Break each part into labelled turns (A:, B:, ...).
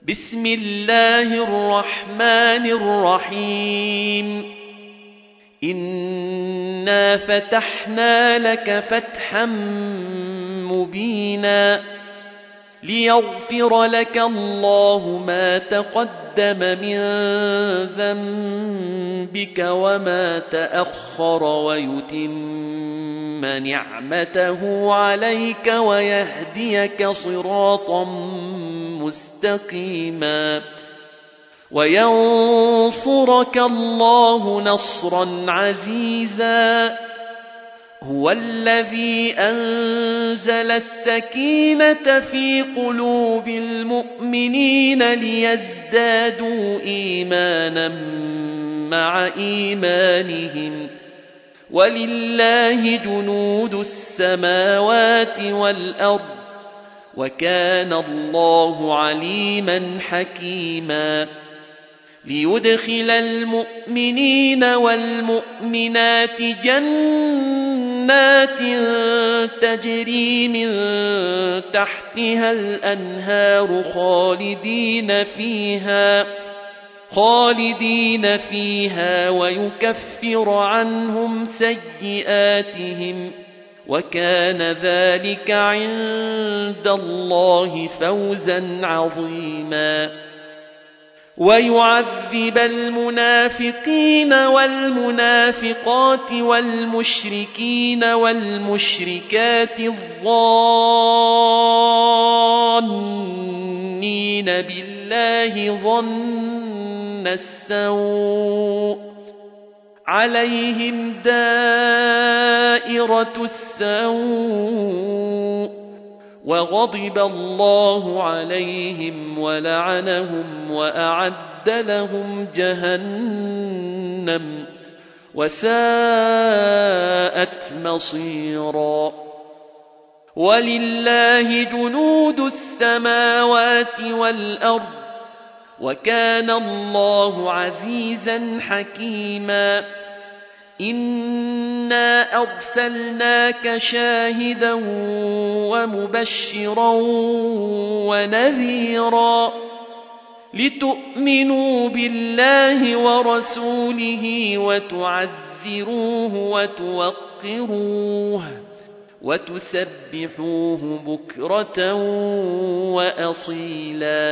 A: بسم الله الرحمن الرحيم إنا فتحنا لك فتحا مبينا ليغفر لك الله ما تقدم من ذنبك وما تأخر ويتم نعمته عليك ويهديك صراطا مستقيما وينصرك الله نصرا عزيزا هو الذي أنزل السكينة في قلوب المؤمنين ليزدادوا إيمانا مع إيمانهم ولله جنود السماوات والأرض وكان الله عليما حكيما ليدخل المؤمنين والمؤمنات جنات تجري من تحتها الأنهار خالدين فيها ويكفر عنهم سيئاتهم وكان ذلك عند الله فوزا عظيما ويعذب المنافقين والمنافقات والمشركين والمشركات الظانين بالله ظن السوء عليهم دائرة السوء وغضب الله عليهم ولعنهم وأعد لهم جهنم وساءت مصيرا ولله جنود السماوات والأرض وكان الله عزيزا حكيما إنا أرسلناك شاهدا ومبشرا ونذيرا لتؤمنوا بالله ورسوله وتعزروه وتوقروه وتسبحوه بكرة وأصيلا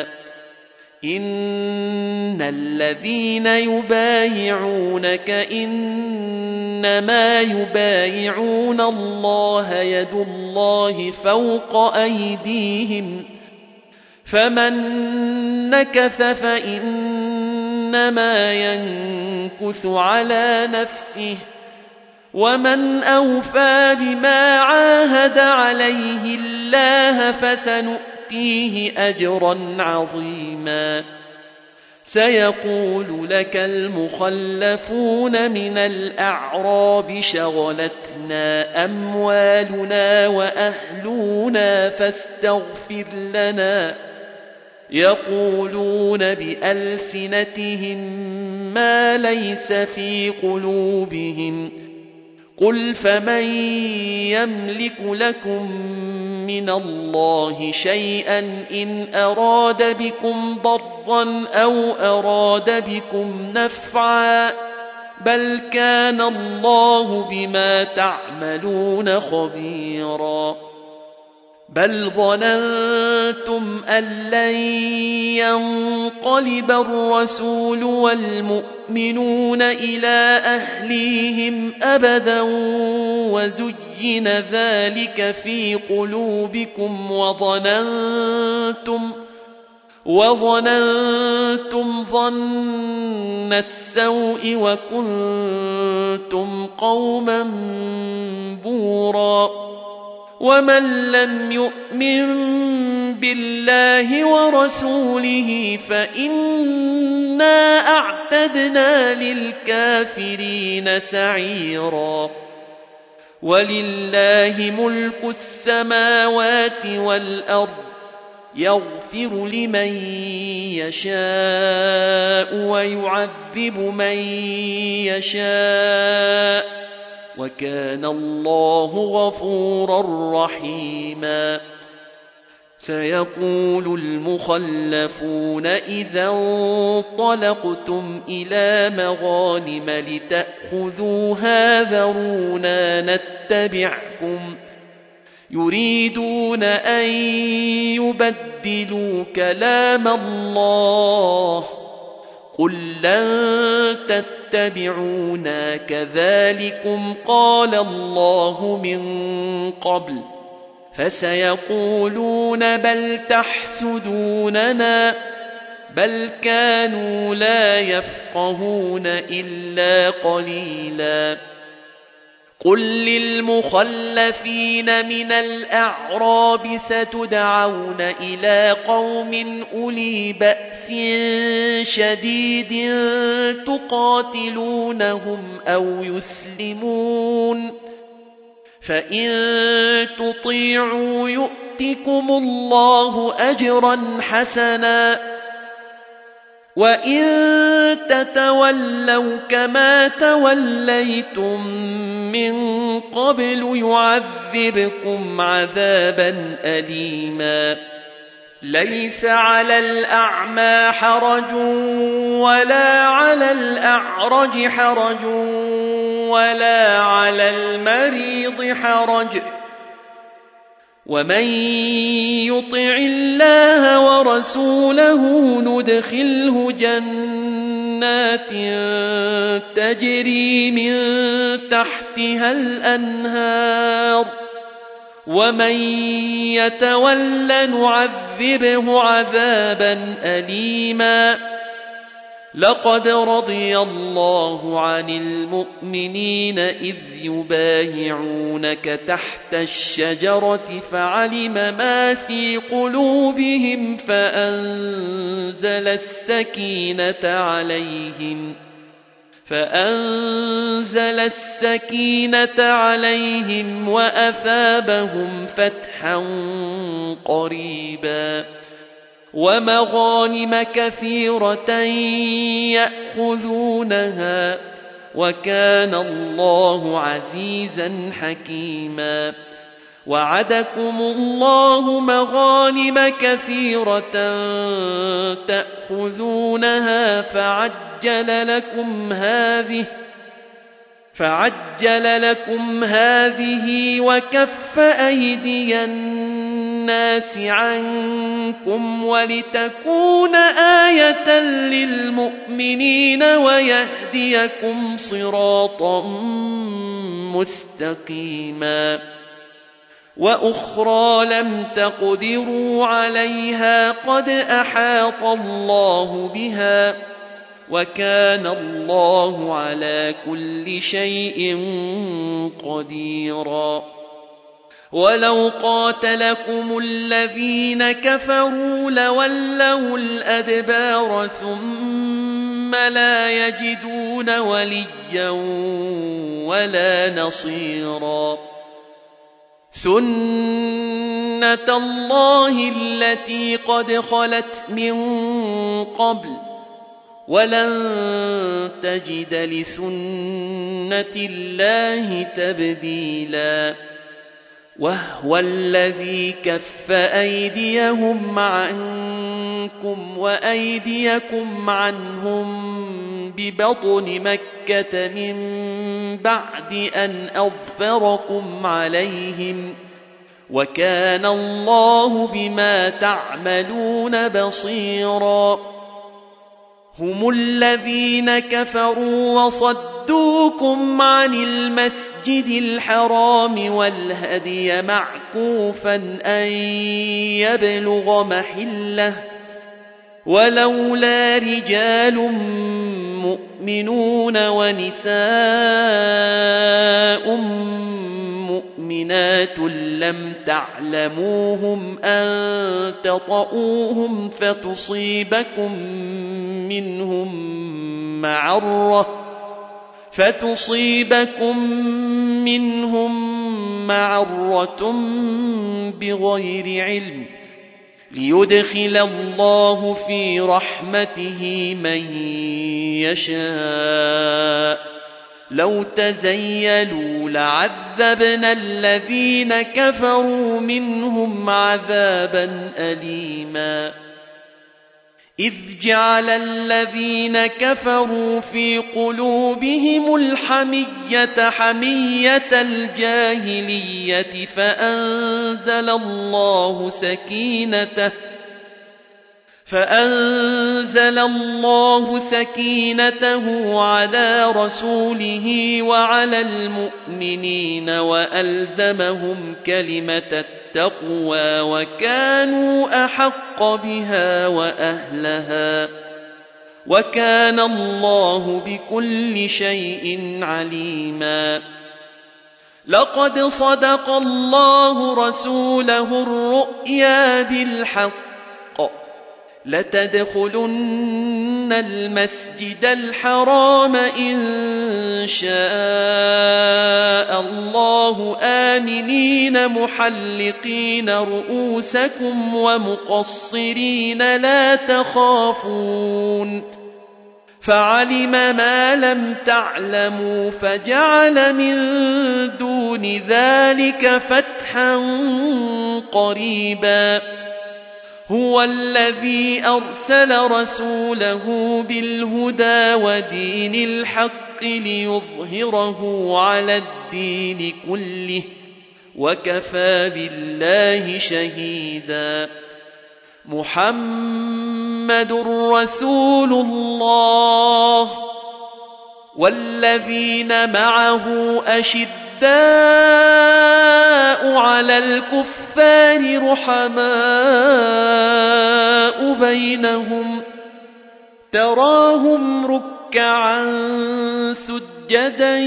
A: إن الذين يبايعونك إنما يبايعون الله يد الله فوق أيديهم فمن نكث فإنما ينكث على نفسه ومن أوفى بما عاهد عليه الله فسنؤتيه أجرا عظيما سيقول لك المخلفون من الأعراب شغلتنا أموالنا وأهلنا فاستغفر لنا يقولون بألسنتهم ما ليس في قلوبهم قل فمن يملك لكم من الله شيئا إن أراد بكم ضرا أو أراد بكم نفعا بل كان الله بما تعملون خبيرا بل ظننتم أن لن ينقلب الرسول والمؤمنون إلى أهليهم أبدا وزين ذلك في قلوبكم وظننتم ظن السوء وكنتم قوما بورا ومن لم يؤمن بالله ورسوله فإنا أعتدنا للكافرين سعيرا ولله ملك السماوات والأرض يغفر لمن يشاء ويعذب من يشاء وكان الله غفورا رحيما سيقول المخلفون إذا انطلقتم إلى مغانم لتأخذوها ذرونا نتبعكم يريدون أن يبدلوا كلام الله قل لن تتبعونا كذلكم قال الله من قبل فسيقولون بل تحسدوننا بل كانوا لا يفقهون إلا قليلا قل للمخلفين من الأعراب ستدعون إلى قوم أولي بأس شديد تقاتلونهم أو يسلمون فإن تطيعوا يؤتكم الله أجرا حسنا وإن تتولوا كما توليتم من قبل يعذبكم عذابا أليما ليس على الأعمى حرج ولا على الأعرج حرج ولا على المريض حرج ومن يطع الله ورسوله ندخله جنات تجري من تحتها الأنهار ومن يتول نعذبه عذابا أليما لقد رضي الله عن المؤمنين إذ يبايعونك تحت الشجرة فعلم ما في قلوبهم فأنزل السكينة عليهم وأثابهم فتحا قريبا ومغانم كثيرة يأخذونها وكان الله عزيزا حكيما وعدكم الله مغانم كثيرة تأخذونها فعجل لكم هذه وكف أيدي الناس عنكم ولتكون آية للمؤمنين ويهديكم صراطا مستقيما وأخرى لم تقدروا عليها قد أحاط الله بها وكان الله على كل شيء قديرا ولو قاتلكم الذين كفروا لولوا الأدبار ثم لا يجدون وليا ولا نصيرا سنة الله التي قد خلت من قبل ولن تجد لسنة الله تبديلا وهو الذي كف أيديهم عنكم وأيديكم عنهم ببطن مكة من بعد أن أظفركم عليهم وكان الله بما تعملون بصيرا هم الذين كفروا وصدوكم عن المسجد الحرام والهدي معكوفا أن يبلغ محله ولولا رجال مؤمنون ونساء مؤمنات لم تعلموهم أن تطؤوهم فتصيبكم منهم معرة بغير علم ليدخل الله في رحمته من يشاء لو تزيلوا لعذبنا الذين كفروا منهم عذابا أليما إذ جعل الذين كفروا في قلوبهم الحمية حمية الجاهلية فأنزل الله سكينته على رسوله وعلى المؤمنين وألزمهم كلمة التقوى وكانوا أحق بها وأهلها وكان الله بكل شيء عليما لقد صدق الله رسوله الرؤيا بالحق لتدخلن المسجد الحرام إن شاء الله آمنين محلقين رؤوسكم ومقصرين لا تخافون فعلم ما لم تعلموا فجعل من دون ذلك فتحا قريبا هو الذي أرسل رسوله بالهدى ودين الحق ليظهره على الدين كله وكفى بالله شهيدا محمد رسول الله والذين معه أشداء على الكفار رحماء بينهم تراهم ركعا سجدا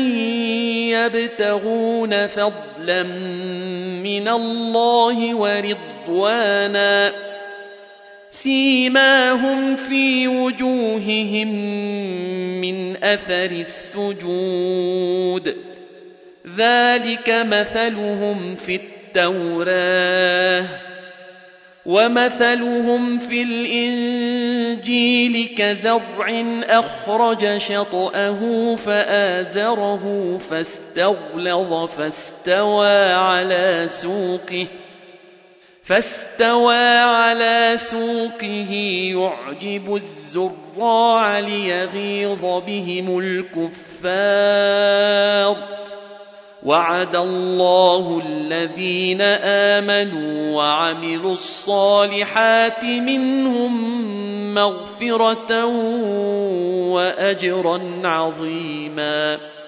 A: يبتغون فضلا من الله ورضوانا سيماهم في وجوههم من أثر السجود ذلك مثلهم في التوراة ومثلهم في الإنجيل كزرع أخرج شطأه فآزره فاستغلظ فاستوى على سوقه يعجب الزراع ليغيظ بهم الكفار وعد الله الذين آمنوا وعملوا الصالحات منهم مغفرة وأجرا عظيما